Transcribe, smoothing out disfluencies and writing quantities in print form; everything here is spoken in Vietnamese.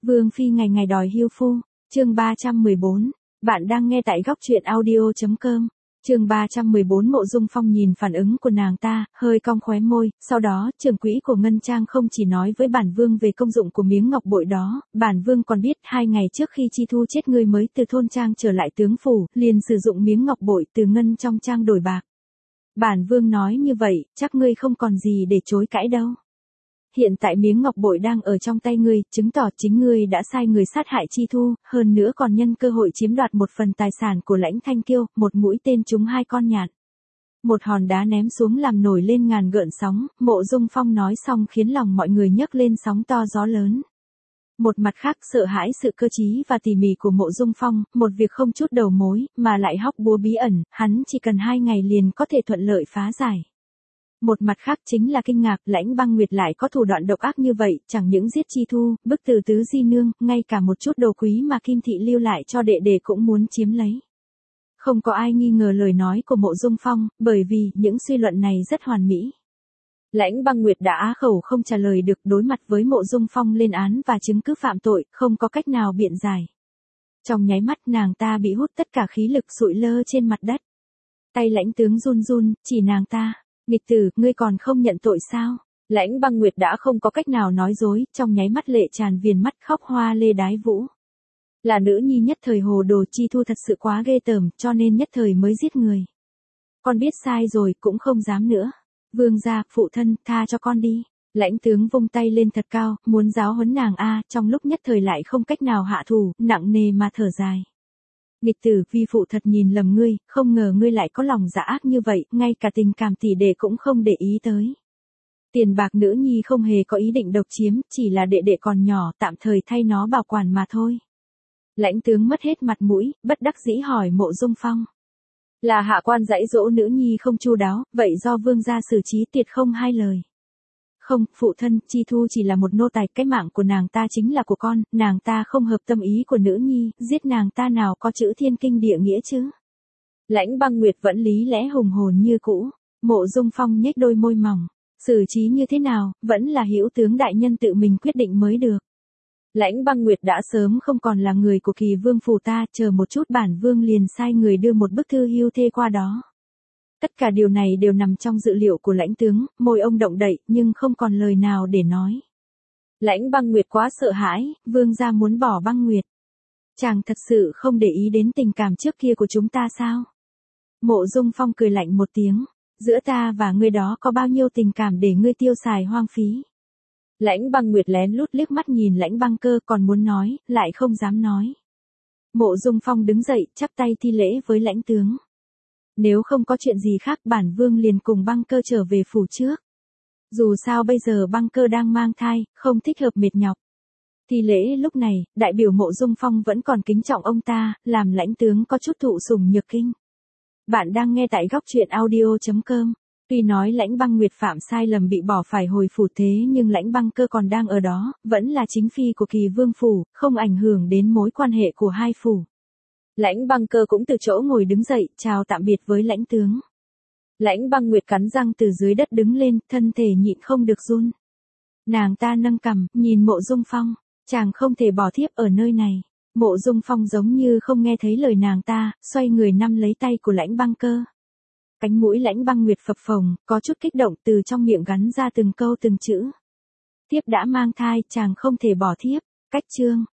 Vương phi ngày ngày đòi hưu phu, chương 314, bạn đang nghe tại góc truyện audio.com. Chương 314 Mộ Dung Phong nhìn phản ứng của nàng ta, hơi cong khóe môi, sau đó, trưởng quỹ của Ngân Trang không chỉ nói với bản vương về công dụng của miếng ngọc bội đó, bản vương còn biết 2 ngày trước khi Chi Thu chết ngươi mới từ thôn trang trở lại tướng phủ, liền sử dụng miếng ngọc bội từ ngân trong trang đổi bạc. Bản vương nói như vậy, chắc ngươi không còn gì để chối cãi đâu. Hiện tại miếng ngọc bội đang ở trong tay ngươi, chứng tỏ chính ngươi đã sai người sát hại Chi Thu, hơn nữa còn nhân cơ hội chiếm đoạt một phần tài sản của Lãnh Thanh Kiêu, một mũi tên trúng 2 con nhạn. Một hòn đá ném xuống làm nổi lên ngàn gợn sóng, Mộ Dung Phong nói xong khiến lòng mọi người nhấc lên sóng to gió lớn. Một mặt khác sợ hãi sự cơ trí và tỉ mỉ của Mộ Dung Phong, một việc không chút đầu mối, mà lại hóc búa bí ẩn, hắn chỉ cần 2 ngày liền có thể thuận lợi phá giải. Một mặt khác chính là kinh ngạc, Lãnh Băng Nguyệt lại có thủ đoạn độc ác như vậy, chẳng những giết Chi Thu, bức tử tứ di nương, ngay cả một chút đồ quý mà Kim Thị lưu lại cho đệ đệ cũng muốn chiếm lấy. Không có ai nghi ngờ lời nói của Mộ Dung Phong, bởi vì những suy luận này rất hoàn mỹ. Lãnh Băng Nguyệt đã á khẩu không trả lời được, đối mặt với Mộ Dung Phong lên án và chứng cứ phạm tội, không có cách nào biện giải. Trong nháy mắt nàng ta bị hút tất cả khí lực sụi lơ trên mặt đất. Tay Lãnh tướng run run, chỉ nàng ta. Nghịch tử, ngươi còn không nhận tội sao? Lãnh Băng Nguyệt đã không có cách nào nói dối, trong nháy mắt lệ tràn viền mắt khóc hoa lê đái vũ. Là nữ nhi nhất thời hồ đồ, Chi Thu thật sự quá ghê tởm, cho nên nhất thời mới giết người. Con biết sai rồi, cũng không dám nữa. Vương gia, phụ thân, tha cho con đi. Lãnh tướng vung tay lên thật cao, muốn giáo huấn nàng trong lúc nhất thời lại không cách nào hạ thủ, nặng nề mà thở dài. Nghịch tử, vi phụ thật nhìn lầm ngươi, không ngờ ngươi lại có lòng dạ ác như vậy, ngay cả tình cảm tỷ đệ cũng không để ý tới. Tiền bạc nữ nhi không hề có ý định độc chiếm, chỉ là đệ đệ còn nhỏ, tạm thời thay nó bảo quản mà thôi. Lãnh tướng mất hết mặt mũi, bất đắc dĩ hỏi Mộ Dung Phong. Là hạ quan dạy dỗ nữ nhi không chu đáo, vậy do vương gia xử trí tuyệt không hai lời. Không, phụ thân, Chi Thu chỉ là một nô tài, cái mạng của nàng ta chính là của con, nàng ta không hợp tâm ý của nữ nhi, giết nàng ta nào có chữ thiên kinh địa nghĩa chứ. Lãnh Băng Nguyệt vẫn lý lẽ hùng hồn như cũ, Mộ Dung Phong nhếch đôi môi mỏng, xử trí như thế nào, vẫn là hữu tướng đại nhân tự mình quyết định mới được. Lãnh Băng Nguyệt đã sớm không còn là người của Kỳ Vương phủ ta, chờ một chút bản vương liền sai người đưa một bức thư hưu thê qua đó. Tất cả điều này đều nằm trong dự liệu của Lãnh tướng, môi ông động đậy, nhưng không còn lời nào để nói. Lãnh Băng Nguyệt quá sợ hãi, vương gia muốn bỏ Băng Nguyệt. Chàng thật sự không để ý đến tình cảm trước kia của chúng ta sao? Mộ Dung Phong cười lạnh một tiếng, giữa ta và ngươi đó có bao nhiêu tình cảm để ngươi tiêu xài hoang phí. Lãnh Băng Nguyệt lén lút liếc mắt nhìn Lãnh Băng Cơ, còn muốn nói, lại không dám nói. Mộ Dung Phong đứng dậy, chắp tay thi lễ với Lãnh tướng. Nếu không có chuyện gì khác, bản vương liền cùng Băng Cơ trở về phủ trước. Dù sao bây giờ Băng Cơ đang mang thai, không thích hợp mệt nhọc. Thi lễ lúc này, đại biểu Mộ Dung Phong vẫn còn kính trọng ông ta, làm Lãnh tướng có chút thụ sủng nhược kinh. Bạn đang nghe tại góc truyện audio.com. Tuy nói Lãnh Băng Nguyệt phạm sai lầm bị bỏ phải hồi phủ thế nhưng Lãnh Băng Cơ còn đang ở đó, vẫn là chính phi của Kỳ Vương phủ, không ảnh hưởng đến mối quan hệ của hai phủ. Lãnh Băng Cơ cũng từ chỗ ngồi đứng dậy, chào tạm biệt với Lãnh tướng. Lãnh Băng Nguyệt cắn răng từ dưới đất đứng lên, thân thể nhịn không được run. Nàng ta nâng cằm, nhìn Mộ Dung Phong, chàng không thể bỏ thiếp ở nơi này. Mộ Dung Phong giống như không nghe thấy lời nàng ta, xoay người nắm lấy tay của Lãnh Băng Cơ. Cánh mũi Lãnh Băng Nguyệt phập phồng, có chút kích động, từ trong miệng gắn ra từng câu từng chữ. Thiếp đã mang thai, chàng không thể bỏ thiếp. Cách chương.